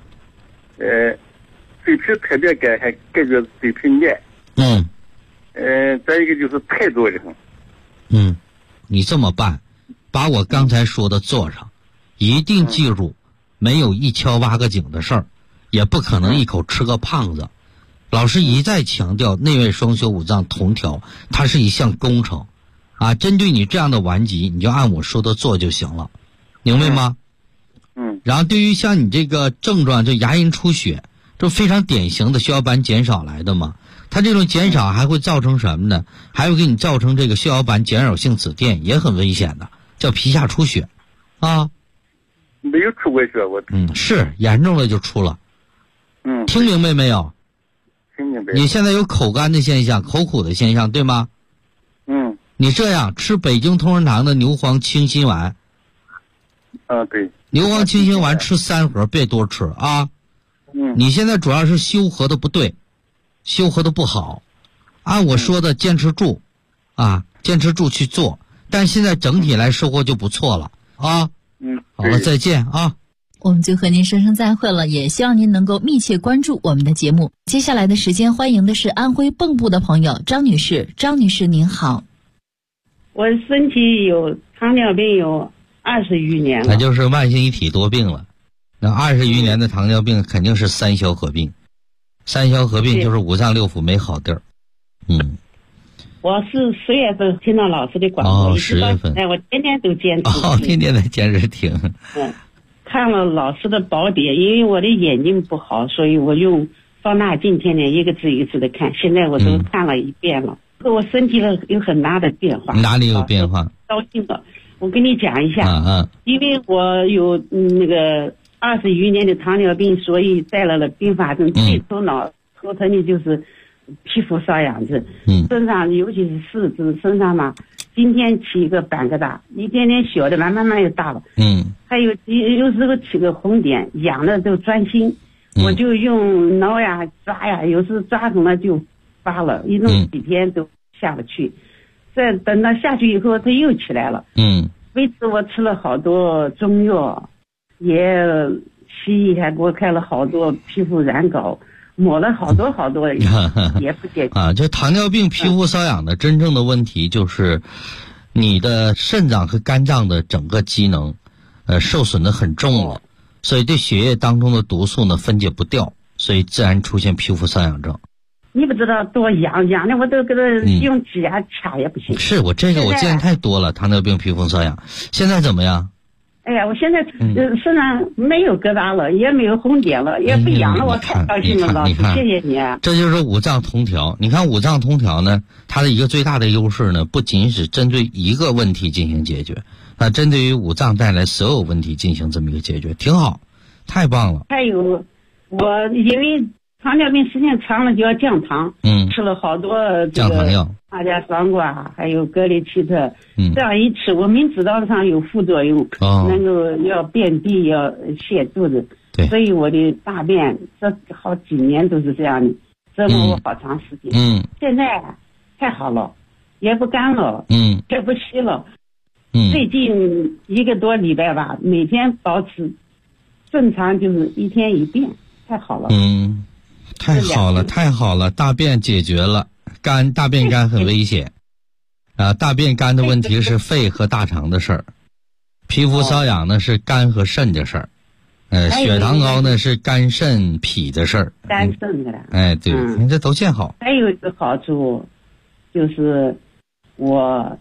[SPEAKER 7] 嘴皮特别干，还感觉嘴皮黏。再一个就是太多人。
[SPEAKER 4] 你这么办，把我刚才说的做上，一定记住，没有一敲挖个井的事儿，也不可能一口吃个胖子。老师一再强调，内外双修五脏同调，它是一项工程啊。针对你这样的顽疾，你就按我说的做就行了，明白吗？然后对于像你这个症状，就牙龈出血，这非常典型的血小板减少来的嘛。它这种减少还会造成什么呢？还会给你造成这个血小板减少性紫癜，也很危险的，叫皮下出血啊。
[SPEAKER 7] 没有出过血，我
[SPEAKER 4] 是严重了就出了。听明白没有？
[SPEAKER 7] 听明白。
[SPEAKER 4] 你现在有口干的现象，口苦的现象，对吗？你这样吃北京同仁堂的牛黄清心丸。
[SPEAKER 7] 对。
[SPEAKER 4] 牛黄清心丸吃3盒，别多吃啊。你现在主要是修合的不对，修合的不好，按我说的坚持住啊，坚持住去做，但现在整体来收获就不错了啊。好了，再见啊。
[SPEAKER 3] 我们就和您说声再会了，也希望您能够密切关注我们的节目。接下来的时间，欢迎的是安徽蚌埠的朋友张女士。张女士您好。
[SPEAKER 8] 我身体有糖尿病有20余年了。
[SPEAKER 4] 那就是慢性一体多病了。那20余年的糖尿病肯定是3消合并。3消合并就是五脏六腑没好地儿。
[SPEAKER 8] 我是10月份听到老师的广播
[SPEAKER 4] ，10月份，
[SPEAKER 8] 我天天都坚持。
[SPEAKER 4] 天天在坚持听。
[SPEAKER 8] 看了老师的宝典，因为我的眼睛不好，所以我用放大镜天天一个字一个字的看，现在我都看了1遍了。我身体有很大的变化。
[SPEAKER 4] 哪里有变化？
[SPEAKER 8] 高兴了，我跟你讲一下。因为我有那个20余年的糖尿病，所以带来了并发症，最头脑头疼的就是皮肤瘙痒症。身上尤其是四肢身上嘛，今天起一个半个大，一点点小的，慢慢又大了。还有时候起个红点，痒的都钻心。我就用挠呀抓呀，有时抓疼了就发了，一弄几天都下不去。再等到下去以后，它又起来了。为此我吃了好多中药，也西医还给我开了好多皮肤软膏，抹了好多也不解决。
[SPEAKER 4] 就糖尿病皮肤瘙痒的真正的问题就是你的肾脏和肝脏的整个机能受损的很重了，所以对血液当中的毒素呢分解不掉，所以自然出现皮肤瘙痒症。
[SPEAKER 8] 你不知道多痒的，我都给他用指甲掐也不行。
[SPEAKER 4] 是我见太多了，糖尿病皮肤瘙痒。现在怎么样？
[SPEAKER 8] 哎呀，我现在身上没有疙瘩了，也没有红点了，也不痒了，我太高兴了，老师，谢谢你啊。
[SPEAKER 4] 这就是五脏通调。你看五脏通调呢，它的一个最大的优势呢，不仅是针对一个问题进行解决，那针对于五脏带来所有问题进行这么一个解决，挺好，太棒了。
[SPEAKER 8] 还有，我因为糖尿病时间长了就要降糖，吃了好多
[SPEAKER 4] 降糖药，
[SPEAKER 8] 阿加双胍还有格列齐特，这样一吃，我明知道上有副作用，能够要便秘要泻肚子，所以我的大便这好几年都是这样的，折磨我好长时间。现在太好了，也不干了，也不稀了。最近1个多礼拜吧，每天保持正常，就是1天1便，太好了。
[SPEAKER 4] 太好了，太好了！大便解决了，大便干很危险，大便干的问题是肺和大肠的事儿，皮肤瘙痒呢是肝和肾的事儿，血糖高呢是肝肾脾的事儿。
[SPEAKER 8] 肝肾的了。
[SPEAKER 4] 对，你这都见好。
[SPEAKER 8] 还有一个好处，就是我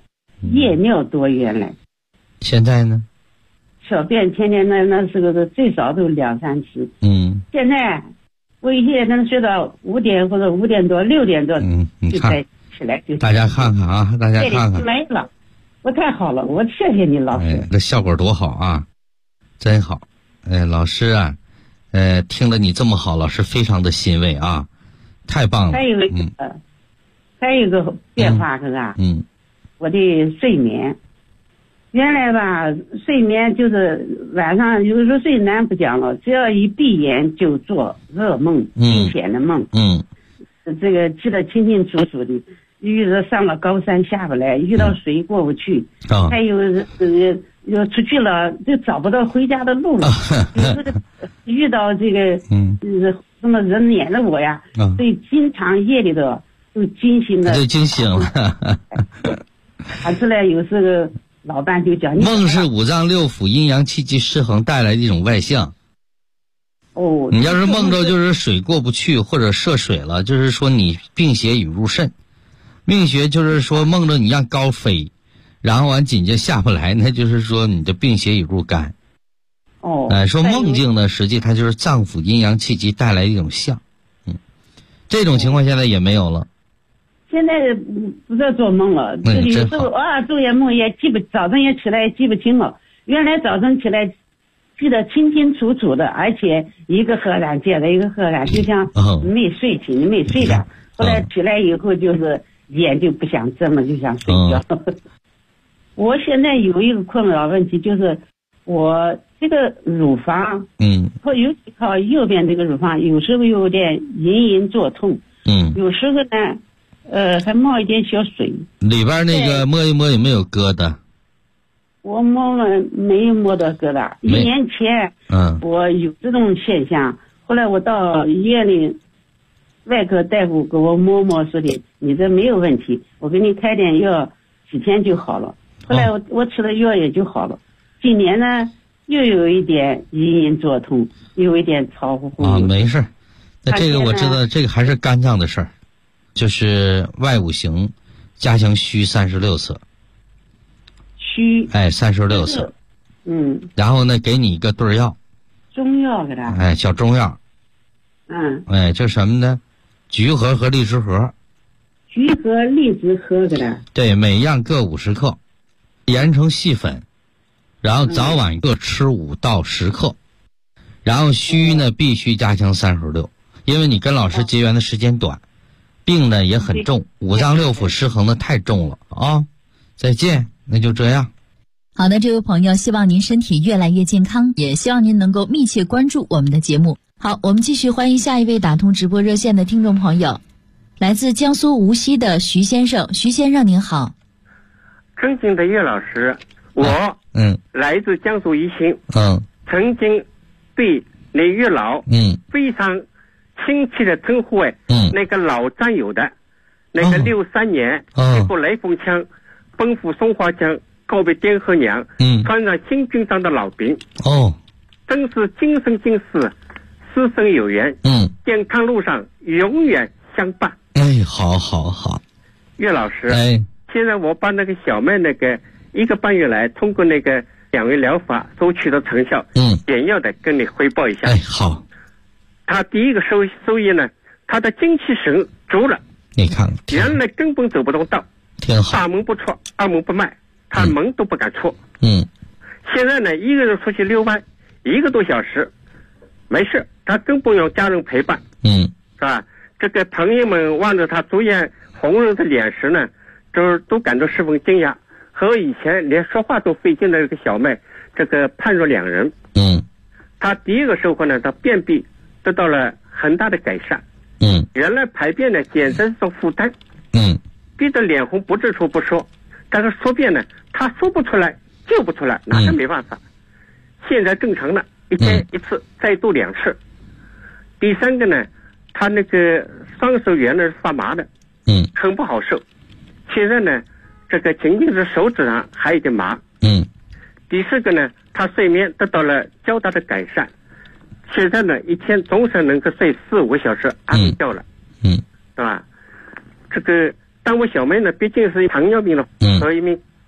[SPEAKER 8] 夜尿多原来。
[SPEAKER 4] 现在呢？
[SPEAKER 8] 小便天天那是个最少都2-3次。现在我一夜能睡到5点或者5点多6点多，就再起来就。
[SPEAKER 4] 大家看看啊，大家看看。
[SPEAKER 8] 没了，我太好了，我谢谢你老师。
[SPEAKER 4] 这效果多好啊，真好。老师啊，听了你这么好，老师非常的欣慰啊，太棒了。
[SPEAKER 8] 还有一个变化是吧？我的睡眠。原来吧，睡眠就是晚上有时候睡难不讲了，只要一闭眼就做噩梦，惊险的梦。这个记得清清楚楚的。遇到上了高山下不来，遇到水过不去，还有要出去了就找不到回家的路了。遇到这个什么人撵着我呀，所以经常夜里头都惊醒了。
[SPEAKER 4] 就惊醒了。
[SPEAKER 8] 出来有时候老伴就讲，
[SPEAKER 4] 梦是五脏六腑阴阳气机失衡带来的一种外象。你要是梦着就是水过不去或者涉水了，就是说你病邪已入肾。命学就是说梦着你让高飞，然后完紧接下不来，那就是说你的病邪已入肝。说梦境呢，实际它就是脏腑阴阳气机带来的一种象。这种情况现在也没有了。
[SPEAKER 8] 现在不再做梦了，有时候做夜梦也早晨也起来记不清了。原来早晨起来记得清清楚楚的，而且一个赫然接着一个赫然，就像没睡醒，你没睡的。后来起来以后就是眼就不想睁了，就想睡觉。我现在有一个困扰问题，就是我这个乳房，尤其靠右边这个乳房，有时候有点隐隐作痛，有时候呢。还冒一点小水，
[SPEAKER 4] 里边那个摸一摸有没有疙瘩？
[SPEAKER 8] 我摸了没有摸到疙瘩。1年前，我有这种现象，后来我到医院里，外科大夫给我摸摸说的，你这没有问题，我给你开点药，几天就好了。后来我吃了药也就好了。今年呢，又有一点隐隐作痛，有一点潮乎乎。
[SPEAKER 4] 没事，那这个我知道，这个还是肝脏的事儿。就是外五行加强虚36次，
[SPEAKER 8] 虚
[SPEAKER 4] 36次，然后呢给你一个对药，
[SPEAKER 8] 中药给他，
[SPEAKER 4] 小中药，这什么呢？橘核和荔枝核，
[SPEAKER 8] 橘核荔枝核给他，
[SPEAKER 4] 对，每样各50克，研成细粉，然后早晚各吃5到10克，然后虚呢必须加强36，因为你跟老师结缘的时间短。病呢也很重，五脏六腑失衡的太重了啊！再见，那就这样。
[SPEAKER 3] 好的，这位朋友，希望您身体越来越健康，也希望您能够密切关注我们的节目。好，我们继续欢迎下一位打通直播热线的听众朋友，来自江苏无锡的徐先生。徐先生您好。
[SPEAKER 9] 尊敬的岳老师，我来自江苏宜兴，曾经对那岳老非常亲切的称呼那个老战友的，那个63年一部来凤枪奔赴松花江告别滇河娘，穿上新军装的老兵，真是今生今世师生有缘，健康路上永远相伴。
[SPEAKER 4] 好好好。
[SPEAKER 9] 岳老师，现在我把那个小妹那个1个半月来通过那个2位疗法所取得成效，简要的跟你汇报一下。
[SPEAKER 4] 好。
[SPEAKER 9] 他第一个收益呢，他的精气神足了。
[SPEAKER 4] 你看，
[SPEAKER 9] 原来根本走不动道，
[SPEAKER 4] 挺好。
[SPEAKER 9] 大门不出，二门不迈，他门都不敢出。现在呢，一个人出去遛弯1个多小时，没事，他更不用家人陪伴。是吧？这个朋友们望着他逐渐红润的脸时呢，都感到十分惊讶，和以前连说话都费劲的这个小妹，这个判若两人。他第一个收获呢，他便秘得到了很大的改善。原来排便呢简直是种负担。逼得脸红不治处不说，但是说便呢，他说不出来就不出来，那是没办法。现在正常了，一天1次，再度2次。第3个呢，他那个双手原来是发麻的，很不好受。现在呢，这个仅仅是手指上还有点麻。第4个呢，他睡眠得到了较大的改善。现在呢，一天总是能够睡4-5个小时安眠觉了。对吧？这个但我小妹呢，毕竟是糖尿病的，所以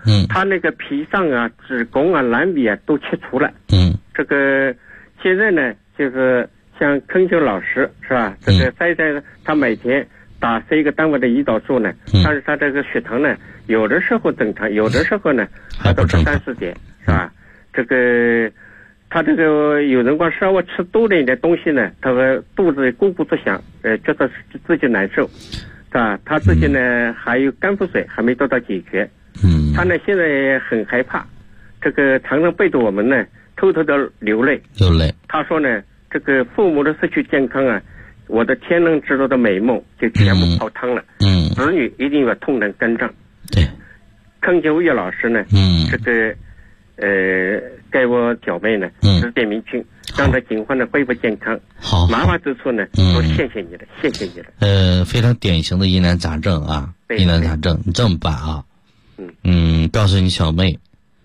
[SPEAKER 9] 他那个脾脏啊、子宫啊、阑尾啊都切除了。这个现在呢，就是像坑秀老师是吧？这个塞在他每天打3个单位的胰岛素呢，但是他这个血糖呢，有的时候正常，有的时候呢还都是3-4点，是吧？这个他这个有人光稍微吃多了一点东西呢，他的肚子咕咕作响，觉得自己难受，是吧？他自己呢还有肝腹水还没得到解决。他呢现在很害怕，这个常常背着我们呢偷偷的流泪。他说呢，这个父母的失去健康啊，我的天伦之乐的美梦就全部泡汤了。子女一定要痛能跟上。
[SPEAKER 4] 对，
[SPEAKER 9] 坑秀叶老师呢，这个给我小妹呢指点迷津，让她尽快的恢复健康。
[SPEAKER 4] 好，
[SPEAKER 9] 麻烦之处呢，说谢谢你了，谢谢你了。
[SPEAKER 4] 非常典型的疑难杂症啊，疑难杂症，你这么办啊？告诉你小妹，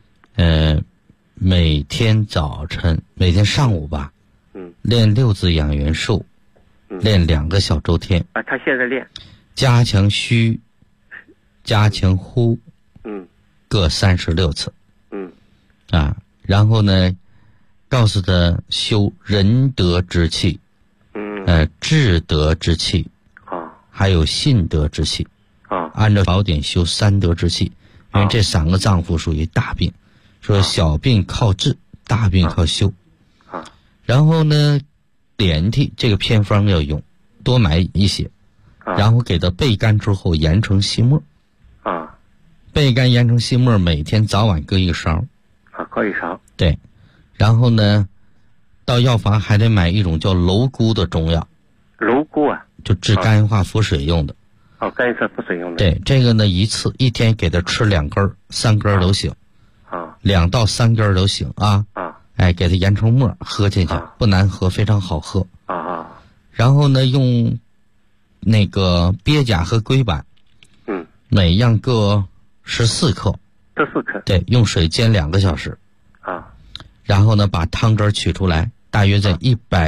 [SPEAKER 4] 每天早晨，每天上午吧，练6字养元术，练2个小周天。
[SPEAKER 9] 他现在练，
[SPEAKER 4] 加强虚，加强呼，各36次。然后呢，告诉他修仁德之气，智德之气，还有信德之气。按照宝典修3德之气，因为这3个脏腑属于大病，说小病靠治，大病靠修。然后呢，连替这个偏方要用，多买一些，然后给它焙干之后研成细末。焙干研成细末，每天早晚各1勺。
[SPEAKER 9] 各1勺。
[SPEAKER 4] 对，然后呢，到药房还得买一种叫蝼蛄的中药。
[SPEAKER 9] 蝼蛄啊？
[SPEAKER 4] 就治肝硬化腹水用的。
[SPEAKER 9] 肝硬化腹水用的。
[SPEAKER 4] 对，这个呢，一天给他吃2根、3根都行。2到3根都行啊。给他研成末喝进去，不难喝，非常好喝。然后呢，用那个鳖甲和龟板，每样各14克。
[SPEAKER 9] 14克。
[SPEAKER 4] 对，用水煎2个小时。然后呢，把汤汁取出来，大约在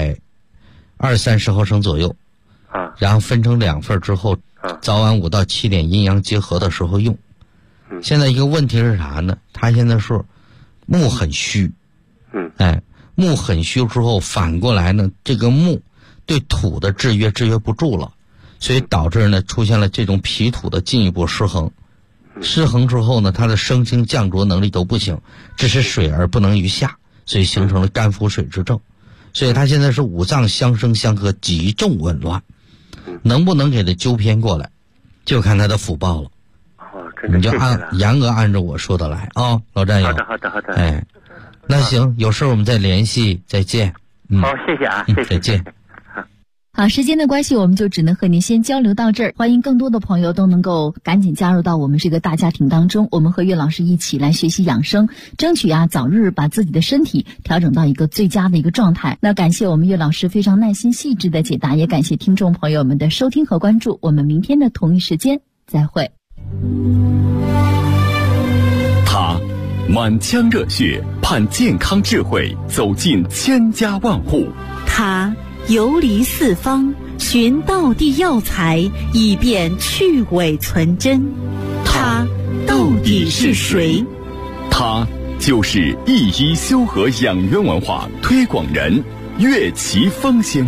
[SPEAKER 4] 120-130毫升左右。然后分成2份之后，早晚5到7点阴阳结合的时候用。现在一个问题是啥呢？他现在说木很虚。木很虚之后，反过来呢，这个木对土的制约不住了，所以导致呢出现了这种脾土的进一步失衡。失衡之后呢，它的升清降浊能力都不行，只是水而不能于下，所以形成了肝腹水之症。所以他现在是5脏相生相克，极重紊乱。能不能给他纠偏过来，就看他的福报了。你就严格按照我说的来啊，老战友。
[SPEAKER 9] 好的。
[SPEAKER 4] 那行，有事我们再联系，再见。
[SPEAKER 9] 好，谢谢啊，谢谢，
[SPEAKER 4] 再见。
[SPEAKER 3] 好，时间的关系，我们就只能和您先交流到这儿。欢迎更多的朋友都能够赶紧加入到我们这个大家庭当中，我们和岳老师一起来学习养生，争取早日把自己的身体调整到一个最佳的一个状态。那感谢我们岳老师非常耐心细致的解答，也感谢听众朋友们的收听和关注。我们明天的同一时间再会。
[SPEAKER 1] 他满腔热血，盼健康智慧走进千家万户。
[SPEAKER 2] 他游离四方，寻道地药材，以便去伪存真。他到底是谁？
[SPEAKER 1] 他就是一医修和养元文化推广人岳奇峰先生。